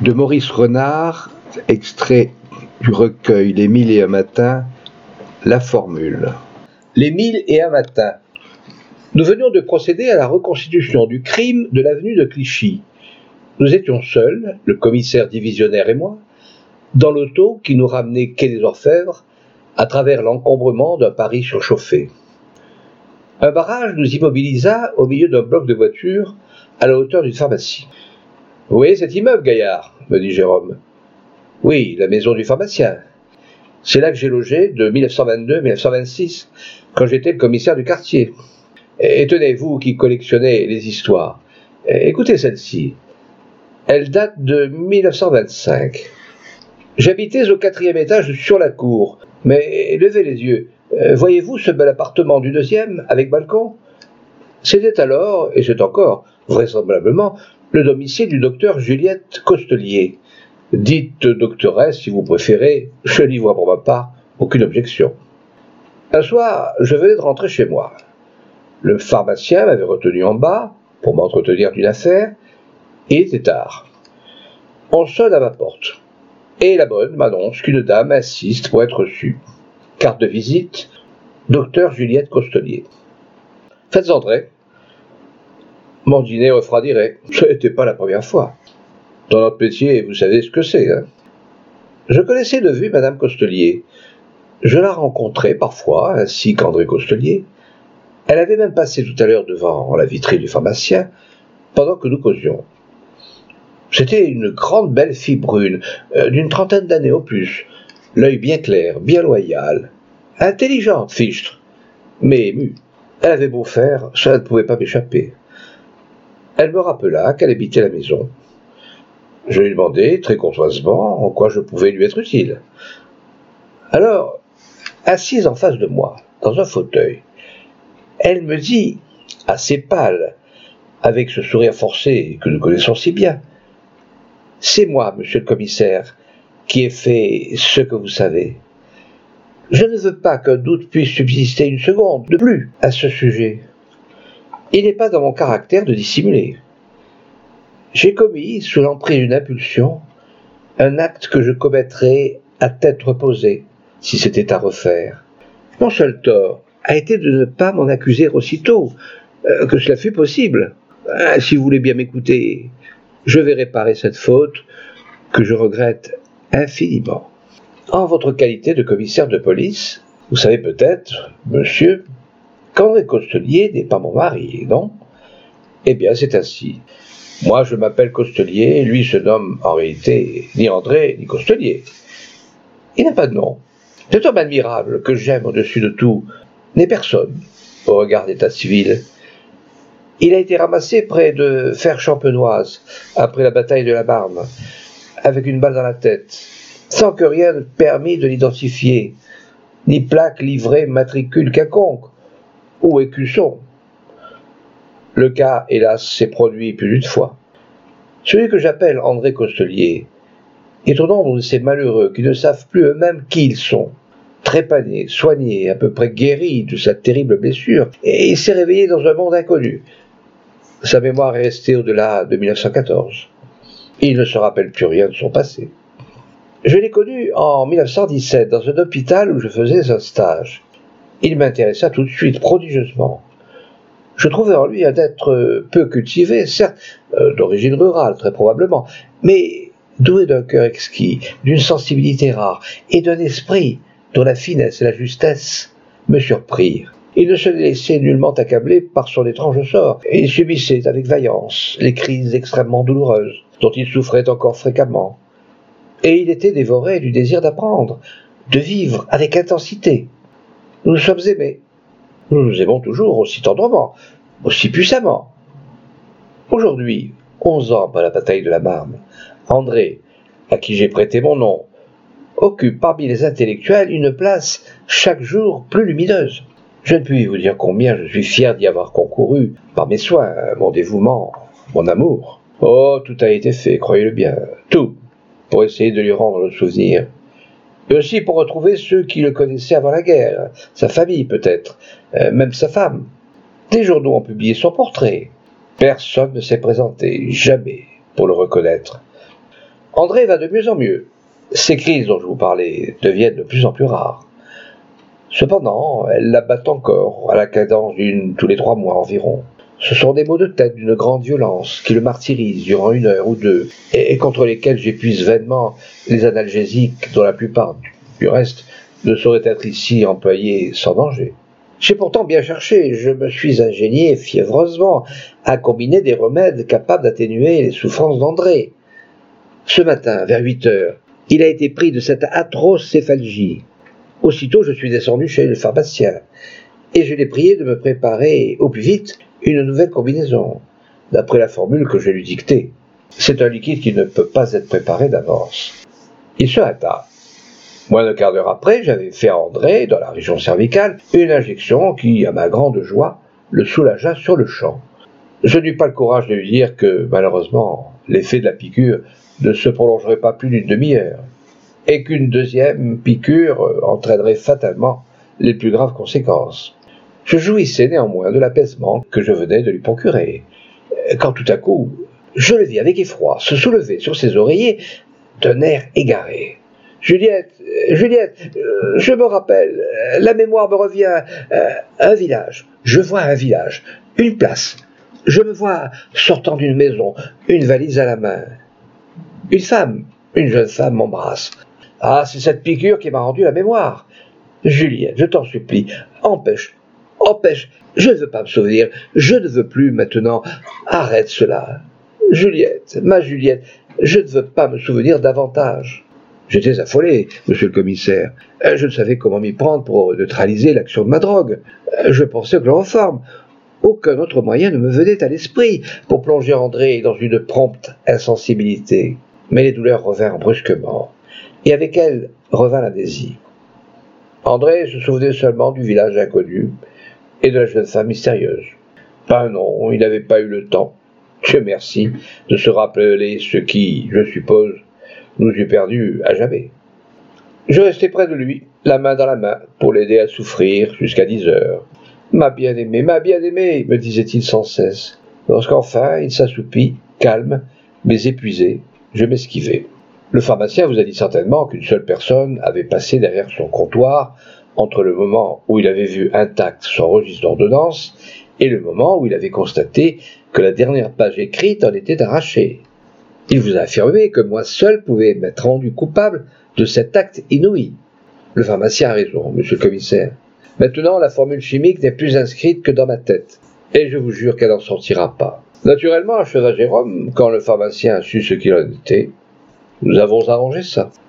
de Maurice Renard, extrait du recueil Les 1001 matins, la formule. Les 1001 matins. Nous venions de procéder à la reconstitution du crime de l'avenue de Clichy. Nous étions seuls, le commissaire divisionnaire et moi, dans l'auto qui nous ramenait quai des Orfèvres, à travers l'encombrement d'un Paris surchauffé. Un barrage nous immobilisa au milieu d'un bloc de voitures à la hauteur d'une pharmacie. « Vous voyez cet immeuble, Gaillard ?» me dit Jérôme. « Oui, la maison du pharmacien. C'est là que j'ai logé de 1922 à 1926, quand j'étais le commissaire du quartier. Et tenez, vous qui collectionnez les histoires, écoutez celle-ci. Elle date de 1925. J'habitais au 4e étage sur la cour, mais levez les yeux. Voyez-vous ce bel appartement du 2e, avec balcon ? C'était alors, et c'est encore, vraisemblablement, le domicile du docteur Juliette Costelier. Dite doctoresse, si vous préférez, je n'y vois pour ma part aucune objection. Un soir, je venais de rentrer chez moi. Le pharmacien m'avait retenu en bas pour m'entretenir d'une affaire, et il était tard. On sonne à ma porte, et la bonne m'annonce qu'une dame insiste pour être reçue. Carte de visite, docteur Juliette Costelier. Faites entrer. Mon dîner refroidirait. Ce n'était pas la première fois. Dans notre métier, vous savez ce que c'est, hein. Je connaissais de vue Madame Costelier. Je la rencontrais parfois, ainsi qu'André Costelier. Elle avait même passé tout à l'heure devant la vitrine du pharmacien, pendant que nous causions. C'était une grande belle fille brune, d'une trentaine d'années au plus, l'œil bien clair, bien loyal, intelligente, fichtre, mais émue. Elle avait beau faire, ça ne pouvait pas m'échapper. Elle me rappela qu'elle habitait la maison. Je lui demandai, très courtoisement, en quoi je pouvais lui être utile. Alors, assise en face de moi, dans un fauteuil, elle me dit, assez pâle, avec ce sourire forcé que nous connaissons si bien, « C'est moi, monsieur le commissaire, qui ai fait ce que vous savez. Je ne veux pas qu'un doute puisse subsister une seconde de plus à ce sujet. Il n'est pas dans mon caractère de dissimuler. J'ai commis, sous l'emprise d'une impulsion, un acte que je commettrais à tête reposée, si c'était à refaire. Mon seul tort a été de ne pas m'en accuser aussitôt, que cela fût possible. Si vous voulez bien m'écouter, je vais réparer cette faute que je regrette infiniment. En votre qualité de commissaire de police, vous savez peut-être, monsieur, qu'André Costelier n'est pas mon mari, non ? Eh bien, c'est ainsi. Moi, je m'appelle Costelier, lui se nomme en réalité ni André ni Costelier. Il n'a pas de nom. Cet homme admirable que j'aime au-dessus de tout n'est personne au regard d'état civil. Il a été ramassé près de Fère-Champenoise, après la bataille de la Marne, avec une balle dans la tête, sans que rien ne permît de l'identifier, ni plaque, livret, matricule quelconque, ou écusson. Le cas, hélas, s'est produit plus d'une fois. Celui que j'appelle André Costelier est au nombre de ces malheureux qui ne savent plus eux-mêmes qui ils sont. Trépané, soigné, à peu près guéri de sa terrible blessure, et il s'est réveillé dans un monde inconnu. Sa mémoire est restée au-delà de 1914. Il ne se rappelle plus rien de son passé. Je l'ai connu en 1917 dans un hôpital où je faisais un stage. Il m'intéressa tout de suite, prodigieusement. Je trouvais en lui un être peu cultivé, certes, d'origine rurale très probablement, mais doué d'un cœur exquis, d'une sensibilité rare et d'un esprit dont la finesse et la justesse me surprirent. Il ne se laissait nullement accabler par son étrange sort, et il subissait avec vaillance les crises extrêmement douloureuses dont il souffrait encore fréquemment. Et il était dévoré du désir d'apprendre, de vivre avec intensité. Nous nous sommes aimés. Nous nous aimons toujours aussi tendrement, aussi puissamment. Aujourd'hui, 11 ans après la bataille de la Marne, André, à qui j'ai prêté mon nom, occupe parmi les intellectuels une place chaque jour plus lumineuse. Je ne puis vous dire combien je suis fier d'y avoir concouru par mes soins, mon dévouement, mon amour. Oh, tout a été fait, croyez-le bien, tout, pour essayer de lui rendre le souvenir. Et aussi pour retrouver ceux qui le connaissaient avant la guerre, sa famille peut-être, même sa femme. Des journaux ont publié son portrait. Personne ne s'est présenté, jamais, pour le reconnaître. André va de mieux en mieux. Ces crises dont je vous parlais deviennent de plus en plus rares. Cependant, elle l'abattent encore, à la cadence d'une tous les 3 mois environ. Ce sont des maux de tête d'une grande violence qui le martyrisent durant 1 heure ou 2, et contre lesquels j'épuise vainement les analgésiques dont la plupart, du reste, ne sauraient être ici employés sans danger. J'ai pourtant bien cherché, je me suis ingénié fiévreusement à combiner des remèdes capables d'atténuer les souffrances d'André. Ce matin, vers 8 heures, il a été pris de cette atroce céphalgie. Aussitôt, je suis descendu chez le pharmacien, et je l'ai prié de me préparer au plus vite une nouvelle combinaison, d'après la formule que je lui dictais. C'est un liquide qui ne peut pas être préparé d'avance. Il se hâta. Moins d'un quart d'heure après, j'avais fait à André, dans la région cervicale, une injection qui, à ma grande joie, le soulagea sur le champ. Je n'eus pas le courage de lui dire que, malheureusement, l'effet de la piqûre ne se prolongerait pas plus d'une demi-heure, et qu'une deuxième piqûre entraînerait fatalement les plus graves conséquences. Je jouissais néanmoins de l'apaisement que je venais de lui procurer, quand tout à coup, je le vis avec effroi se soulever sur ses oreillers d'un air égaré. « Juliette, je me rappelle, la mémoire me revient, un village, je vois un village, une place, je me vois sortant d'une maison, une valise à la main. Une jeune femme m'embrasse. Ah, c'est cette piqûre qui m'a rendu la mémoire. Juliette, je t'en supplie, empêche, je ne veux pas me souvenir, je ne veux plus maintenant, arrête cela. Juliette, ma Juliette, je ne veux pas me souvenir davantage. » J'étais affolé, monsieur le commissaire. Je ne savais comment m'y prendre pour neutraliser l'action de ma drogue. Je pensais au chloroforme. Aucun autre moyen ne me venait à l'esprit pour plonger André dans une prompte insensibilité. Mais les douleurs revinrent brusquement, et avec elles revint la désir. André se souvenait seulement du village inconnu et de la jeune femme mystérieuse. Ben non, il n'avait pas eu le temps, Dieu merci, de se rappeler ce qui, je suppose, nous eût perdus à jamais. Je restai près de lui, la main dans la main, pour l'aider à souffrir jusqu'à 10 heures. « Ma bien-aimée, me disait-il sans cesse, lorsqu'enfin il s'assoupit, calme, mais épuisé, je m'esquivai. Le pharmacien vous a dit certainement qu'une seule personne avait passé derrière son comptoir entre le moment où il avait vu intact son registre d'ordonnance et le moment où il avait constaté que la dernière page écrite en était arrachée. Il vous a affirmé que moi seul pouvais m'être rendu coupable de cet acte inouï. Le pharmacien a raison, monsieur le commissaire. Maintenant, la formule chimique n'est plus inscrite que dans ma tête, et je vous jure qu'elle n'en sortira pas. Naturellement, acheva Jérôme, quand le pharmacien a su ce qu'il en était, nous avons arrangé ça.